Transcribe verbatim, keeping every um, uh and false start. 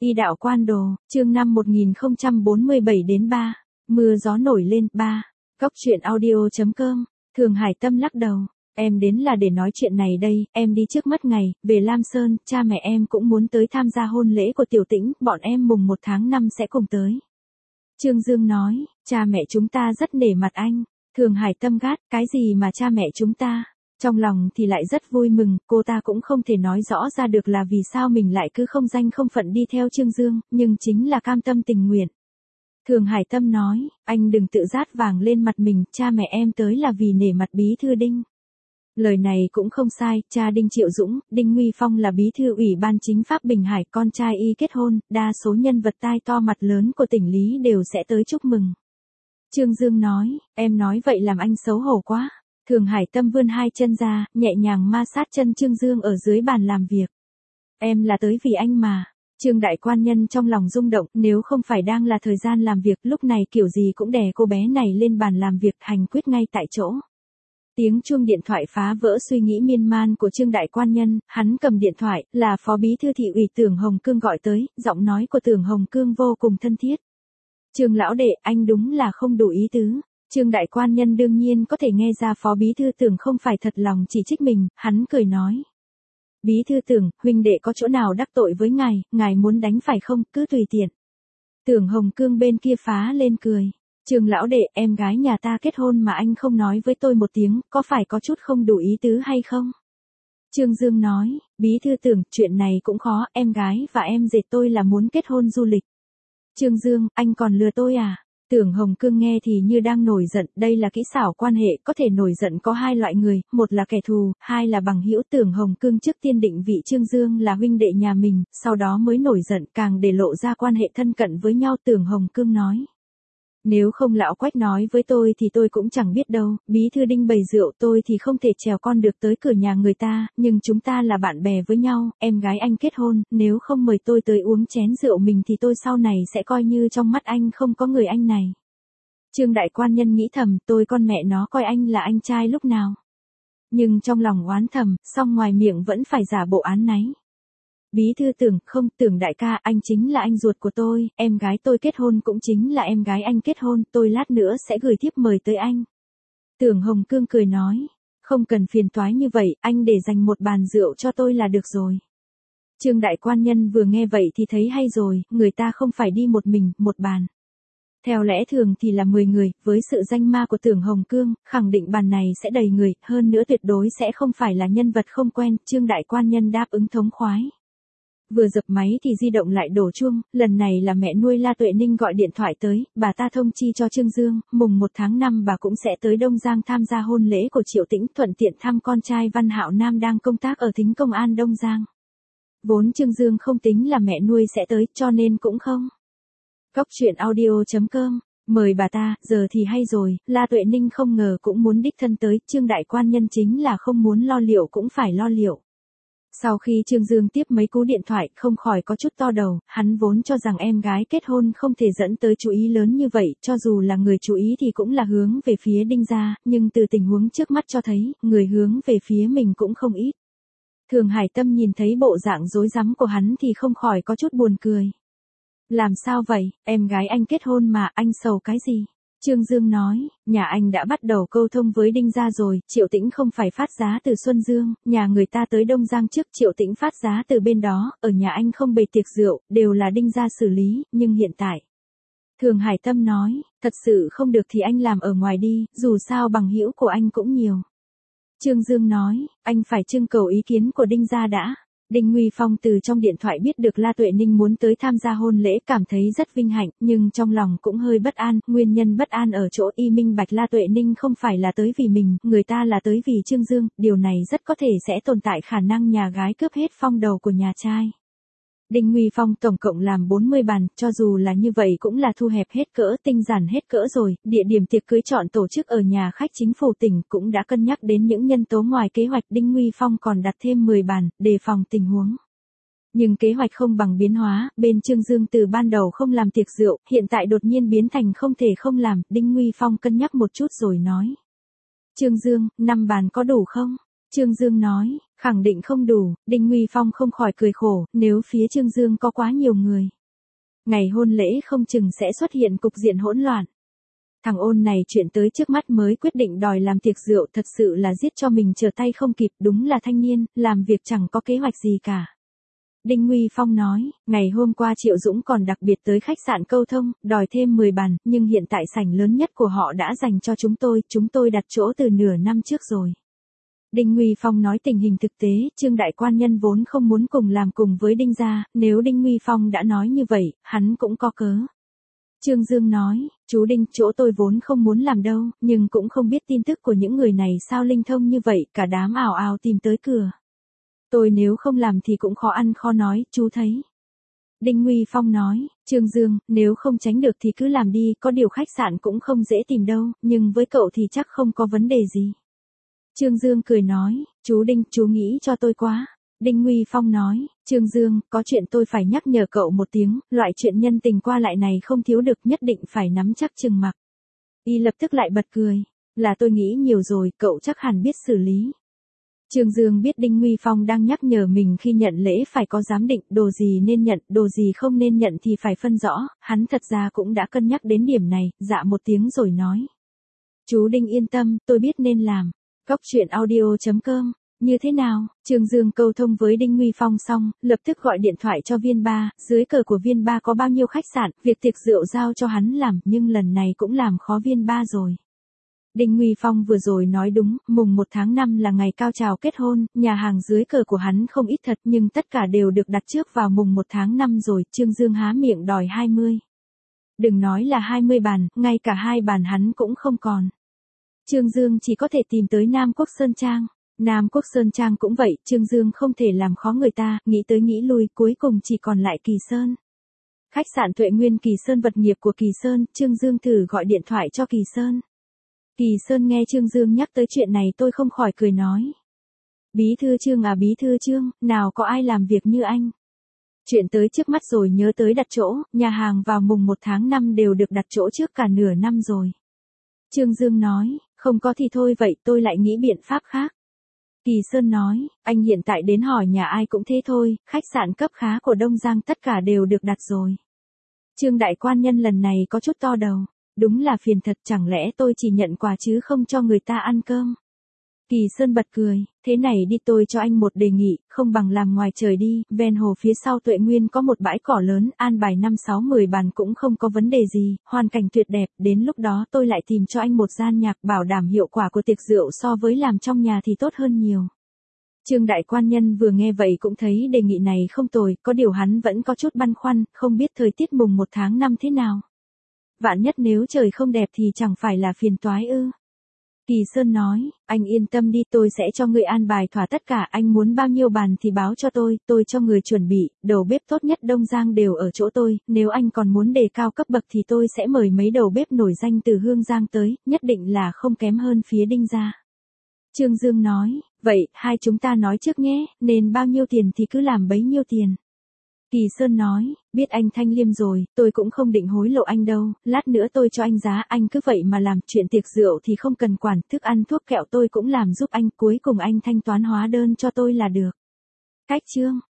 Y đạo quan đồ, chương năm một nghìn không trăm bốn mươi bảy đến ba. Mưa gió nổi lên, ba. Cóc truyện audio chấm com. Thường Hải Tâm lắc đầu. Em đến là để nói chuyện này đây, em đi trước mất ngày, về Lam Sơn, cha mẹ em cũng muốn tới tham gia hôn lễ của Tiểu Tĩnh, bọn em mùng một tháng năm sẽ cùng tới. Trương Dương nói, cha mẹ chúng ta rất nể mặt anh. Thường Hải Tâm gắt, cái gì mà cha mẹ chúng ta? Trong lòng thì lại rất vui mừng, cô ta cũng không thể nói rõ ra được là vì sao mình lại cứ không danh không phận đi theo Trương Dương, nhưng chính là cam tâm tình nguyện. Thường Hải Tâm nói, anh đừng tự rát vàng lên mặt mình, cha mẹ em tới là vì nể mặt bí thư Đinh. Lời này cũng không sai, cha Đinh Triệu Dũng, Đinh Nguy Phong là bí thư ủy ban chính pháp Bình Hải, con trai y kết hôn, đa số nhân vật tai to mặt lớn của tỉnh Lý đều sẽ tới chúc mừng. Trương Dương nói, em nói vậy làm anh xấu hổ quá. Thường Hải Tâm vươn hai chân ra, nhẹ nhàng ma sát chân Trương Dương ở dưới bàn làm việc. Em là tới vì anh mà. Trương đại quan nhân trong lòng rung động, nếu không phải đang là thời gian làm việc, lúc này kiểu gì cũng đè cô bé này lên bàn làm việc hành quyết ngay tại chỗ. Tiếng chuông điện thoại phá vỡ suy nghĩ miên man của Trương đại quan nhân, hắn cầm điện thoại, là phó bí thư thị ủy Tưởng Hồng Cương gọi tới, giọng nói của Tưởng Hồng Cương vô cùng thân thiết. Trương lão đệ, anh đúng là không đủ ý tứ. Trương đại quan nhân đương nhiên có thể nghe ra phó bí thư Tưởng không phải thật lòng chỉ trích mình, hắn cười nói. Bí thư Tưởng, huynh đệ có chỗ nào đắc tội với ngài, ngài muốn đánh phải không, cứ tùy tiện. Tưởng Hồng Cương bên kia phá lên cười. Trương lão đệ, em gái nhà ta kết hôn mà anh không nói với tôi một tiếng, có phải có chút không đủ ý tứ hay không? Trương Dương nói, bí thư Tưởng, chuyện này cũng khó, em gái và em dệt tôi là muốn kết hôn du lịch. Trương Dương, anh còn lừa tôi à? Tưởng Hồng Cương nghe thì như đang nổi giận, đây là kỹ xảo quan hệ, có thể nổi giận có hai loại người, một là kẻ thù, hai là bằng hữu. Tưởng Hồng Cương trước tiên định vị Trương Dương là huynh đệ nhà mình, sau đó mới nổi giận, càng để lộ ra quan hệ thân cận với nhau. Tưởng Hồng Cương nói. Nếu không lão Quách nói với tôi thì tôi cũng chẳng biết đâu, bí thư Đinh bày rượu tôi thì không thể trèo con được tới cửa nhà người ta, nhưng chúng ta là bạn bè với nhau, em gái anh kết hôn, nếu không mời tôi tới uống chén rượu mình thì tôi sau này sẽ coi như trong mắt anh không có người anh này. Trương đại quan nhân nghĩ thầm, tôi con mẹ nó coi anh là anh trai lúc nào. Nhưng trong lòng oán thầm, song ngoài miệng vẫn phải giả bộ án náy. Bí thư Tưởng, không, Tưởng đại ca, anh chính là anh ruột của tôi, em gái tôi kết hôn cũng chính là em gái anh kết hôn, tôi lát nữa sẽ gửi thiếp mời tới anh. Tưởng Hồng Cương cười nói, không cần phiền toái như vậy, anh để dành một bàn rượu cho tôi là được rồi. Trương đại quan nhân vừa nghe vậy thì thấy hay rồi, người ta không phải đi một mình, một bàn. Theo lẽ thường thì là mười người, với sự danh ma của Tưởng Hồng Cương, khẳng định bàn này sẽ đầy người, hơn nữa tuyệt đối sẽ không phải là nhân vật không quen, Trương đại quan nhân đáp ứng thống khoái. Vừa dập máy thì di động lại đổ chuông, lần này là mẹ nuôi La Tuệ Ninh gọi điện thoại tới, bà ta thông chi cho Trương Dương, mùng một tháng năm bà cũng sẽ tới Đông Giang tham gia hôn lễ của Triệu Tĩnh, thuận tiện thăm con trai Văn Hạo Nam đang công tác ở Thính Công an Đông Giang. Vốn Trương Dương không tính là mẹ nuôi sẽ tới, cho nên cũng không. Cóc truyện audio chấm com, mời bà ta, giờ thì hay rồi, La Tuệ Ninh không ngờ cũng muốn đích thân tới, Trương đại quan nhân chính là không muốn lo liệu cũng phải lo liệu. Sau khi Trương Dương tiếp mấy cú điện thoại, không khỏi có chút to đầu, hắn vốn cho rằng em gái kết hôn không thể dẫn tới chú ý lớn như vậy, cho dù là người chú ý thì cũng là hướng về phía Đinh gia, nhưng từ tình huống trước mắt cho thấy, người hướng về phía mình cũng không ít. Thường Hải Tâm nhìn thấy bộ dạng rối rắm của hắn thì không khỏi có chút buồn cười. Làm sao vậy, em gái anh kết hôn mà, anh sầu cái gì? Trương Dương nói, nhà anh đã bắt đầu câu thông với Đinh gia rồi, Triệu Tĩnh không phải phát giá từ Xuân Dương, nhà người ta tới Đông Giang trước, Triệu Tĩnh phát giá từ bên đó, ở nhà anh không bày tiệc rượu, đều là Đinh gia xử lý, nhưng hiện tại. Thường Hải Tâm nói, thật sự không được thì anh làm ở ngoài đi, dù sao bằng hữu của anh cũng nhiều. Trương Dương nói, anh phải trưng cầu ý kiến của Đinh gia đã. Đinh Nguy Phong từ trong điện thoại biết được La Tuệ Ninh muốn tới tham gia hôn lễ, cảm thấy rất vinh hạnh, nhưng trong lòng cũng hơi bất an, nguyên nhân bất an ở chỗ y minh bạch La Tuệ Ninh không phải là tới vì mình, người ta là tới vì Trương Dương, điều này rất có thể sẽ tồn tại khả năng nhà gái cướp hết phong đầu của nhà trai. Đinh Nguy Phong tổng cộng làm bốn mươi bàn, cho dù là như vậy cũng là thu hẹp hết cỡ, tinh giản hết cỡ rồi, địa điểm tiệc cưới chọn tổ chức ở nhà khách chính phủ tỉnh cũng đã cân nhắc đến những nhân tố ngoài kế hoạch. Đinh Nguy Phong còn đặt thêm mười bàn, đề phòng tình huống. Nhưng kế hoạch không bằng biến hóa, bên Trương Dương từ ban đầu không làm tiệc rượu, hiện tại đột nhiên biến thành không thể không làm, Đinh Nguy Phong cân nhắc một chút rồi nói. Trương Dương, năm bàn có đủ không? Trương Dương nói, khẳng định không đủ, Đinh Nguy Phong không khỏi cười khổ, nếu phía Trương Dương có quá nhiều người. Ngày hôn lễ không chừng sẽ xuất hiện cục diện hỗn loạn. Thằng ôn này chuyện tới trước mắt mới quyết định đòi làm tiệc rượu thật sự là giết cho mình trở tay không kịp, đúng là thanh niên, làm việc chẳng có kế hoạch gì cả. Đinh Nguy Phong nói, ngày hôm qua Triệu Dũng còn đặc biệt tới khách sạn Câu Thông, đòi thêm mười bàn, nhưng hiện tại sảnh lớn nhất của họ đã dành cho chúng tôi, chúng tôi đặt chỗ từ nửa năm trước rồi. Đinh Nguy Phong nói tình hình thực tế, Trương đại quan nhân vốn không muốn cùng làm cùng với Đinh gia, nếu Đinh Nguy Phong đã nói như vậy, hắn cũng có cớ. Trương Dương nói, chú Đinh, chỗ tôi vốn không muốn làm đâu, nhưng cũng không biết tin tức của những người này sao linh thông như vậy, cả đám ào ào tìm tới cửa. Tôi nếu không làm thì cũng khó ăn khó nói, chú thấy. Đinh Nguy Phong nói, Trương Dương, nếu không tránh được thì cứ làm đi, có điều khách sạn cũng không dễ tìm đâu, nhưng với cậu thì chắc không có vấn đề gì. Trương Dương cười nói, chú Đinh, chú nghĩ cho tôi quá. Đinh Nguy Phong nói, Trương Dương, có chuyện tôi phải nhắc nhở cậu một tiếng, loại chuyện nhân tình qua lại này không thiếu được, nhất định phải nắm chắc chừng mực. Y lập tức lại bật cười, là tôi nghĩ nhiều rồi, cậu chắc hẳn biết xử lý. Trương Dương biết Đinh Nguy Phong đang nhắc nhở mình khi nhận lễ phải có giám định, đồ gì nên nhận, đồ gì không nên nhận thì phải phân rõ, hắn thật ra cũng đã cân nhắc đến điểm này, dạ một tiếng rồi nói. Chú Đinh yên tâm, tôi biết nên làm. Góc truyện audio chấm com, như thế nào? Trương Dương câu thông với Đinh Nguy Phong xong, lập tức gọi điện thoại cho Viên Ba, dưới cờ của Viên Ba có bao nhiêu khách sạn, việc tiệc rượu giao cho hắn làm, nhưng lần này cũng làm khó Viên Ba rồi. Đinh Nguy Phong vừa rồi nói đúng, mùng một tháng năm là ngày cao trào kết hôn, nhà hàng dưới cờ của hắn không ít thật nhưng tất cả đều được đặt trước vào mùng một tháng năm rồi, Trương Dương há miệng đòi hai mươi. Đừng nói là hai mươi bàn, ngay cả hai bàn hắn cũng không còn. Trương Dương chỉ có thể tìm tới Nam Quốc Sơn Trang. Nam Quốc Sơn Trang cũng vậy, Trương Dương không thể làm khó người ta, nghĩ tới nghĩ lui, cuối cùng chỉ còn lại Kỳ Sơn. Khách sạn Tuệ Nguyên Kỳ Sơn, vật nghiệp của Kỳ Sơn, Trương Dương thử gọi điện thoại cho Kỳ Sơn. Kỳ Sơn nghe Trương Dương nhắc tới chuyện này tôi không khỏi cười nói. Bí thư Trương à bí thư Trương, nào có ai làm việc như anh. Chuyện tới trước mắt rồi nhớ tới đặt chỗ, nhà hàng vào mùng một tháng năm đều được đặt chỗ trước cả nửa năm rồi. Trương Dương nói, không có thì thôi vậy tôi lại nghĩ biện pháp khác. Kỳ Sơn nói, anh hiện tại đến hỏi nhà ai cũng thế thôi, khách sạn cấp khá của Đông Giang tất cả đều được đặt rồi. Trương đại quan nhân lần này có chút to đầu, đúng là phiền thật, chẳng lẽ tôi chỉ nhận quà chứ không cho người ta ăn cơm. Kỳ Sơn bật cười, thế này đi tôi cho anh một đề nghị, không bằng làm ngoài trời đi, ven hồ phía sau Tuệ Nguyên có một bãi cỏ lớn, an bài năm sáu mười bàn cũng không có vấn đề gì, hoàn cảnh tuyệt đẹp, đến lúc đó tôi lại tìm cho anh một gian nhạc, bảo đảm hiệu quả của tiệc rượu so với làm trong nhà thì tốt hơn nhiều. Trương đại quan nhân vừa nghe vậy cũng thấy đề nghị này không tồi, có điều hắn vẫn có chút băn khoăn, không biết thời tiết mùng một tháng năm thế nào. Vạn nhất nếu trời không đẹp thì chẳng phải là phiền toái ư. Kỳ Sơn nói, anh yên tâm đi, tôi sẽ cho người an bài thỏa tất cả, anh muốn bao nhiêu bàn thì báo cho tôi, tôi cho người chuẩn bị, đầu bếp tốt nhất Đông Giang đều ở chỗ tôi, nếu anh còn muốn đề cao cấp bậc thì tôi sẽ mời mấy đầu bếp nổi danh từ Hương Giang tới, nhất định là không kém hơn phía Đinh gia. Trương Dương nói, vậy, hai chúng ta nói trước nhé, nên bao nhiêu tiền thì cứ làm bấy nhiêu tiền. Kỳ Sơn nói, biết anh thanh liêm rồi, tôi cũng không định hối lộ anh đâu, lát nữa tôi cho anh giá, anh cứ vậy mà làm, chuyện tiệc rượu thì không cần quản, thức ăn thuốc kẹo tôi cũng làm giúp anh, cuối cùng anh thanh toán hóa đơn cho tôi là được. Cách chương.